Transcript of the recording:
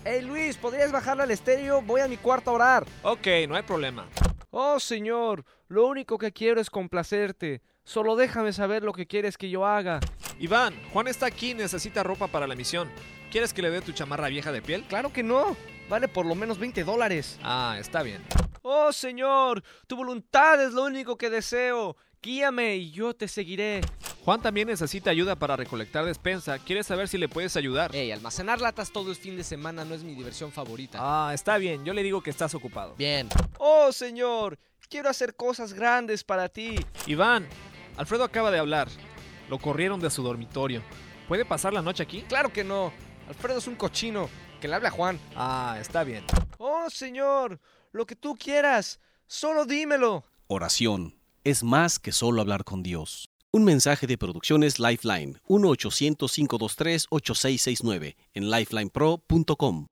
Hey Luis, ¿podrías bajarle al estéreo? Voy a mi cuarto a orar. Ok, no hay problema. Oh Señor, lo único que quiero es complacerte. Solo déjame saber lo que quieres que yo haga. Iván, Juan está aquí y necesita ropa para la misión. ¿Quieres que le dé tu chamarra vieja de piel? Claro que no. Vale por lo menos $20. Ah, está bien. Oh Señor, tu voluntad es lo único que deseo. Guíame y yo te seguiré. Juan también necesita ayuda para recolectar despensa. ¿Quieres saber si le puedes ayudar? Hey, almacenar latas todo el fin de semana no es mi diversión favorita. Ah, está bien. Yo le digo que estás ocupado. Bien. Oh Señor, quiero hacer cosas grandes para ti. Iván, Alfredo acaba de hablar. Lo corrieron de su dormitorio. ¿Puede pasar la noche aquí? Claro que no. Alfredo es un cochino. Que le hable a Juan. Ah, está bien. Oh Señor, lo que tú quieras. Solo dímelo. Oración es más que solo hablar con Dios. Un mensaje de Producciones Lifeline, 1-800-523-8669 en lifelinepro.com.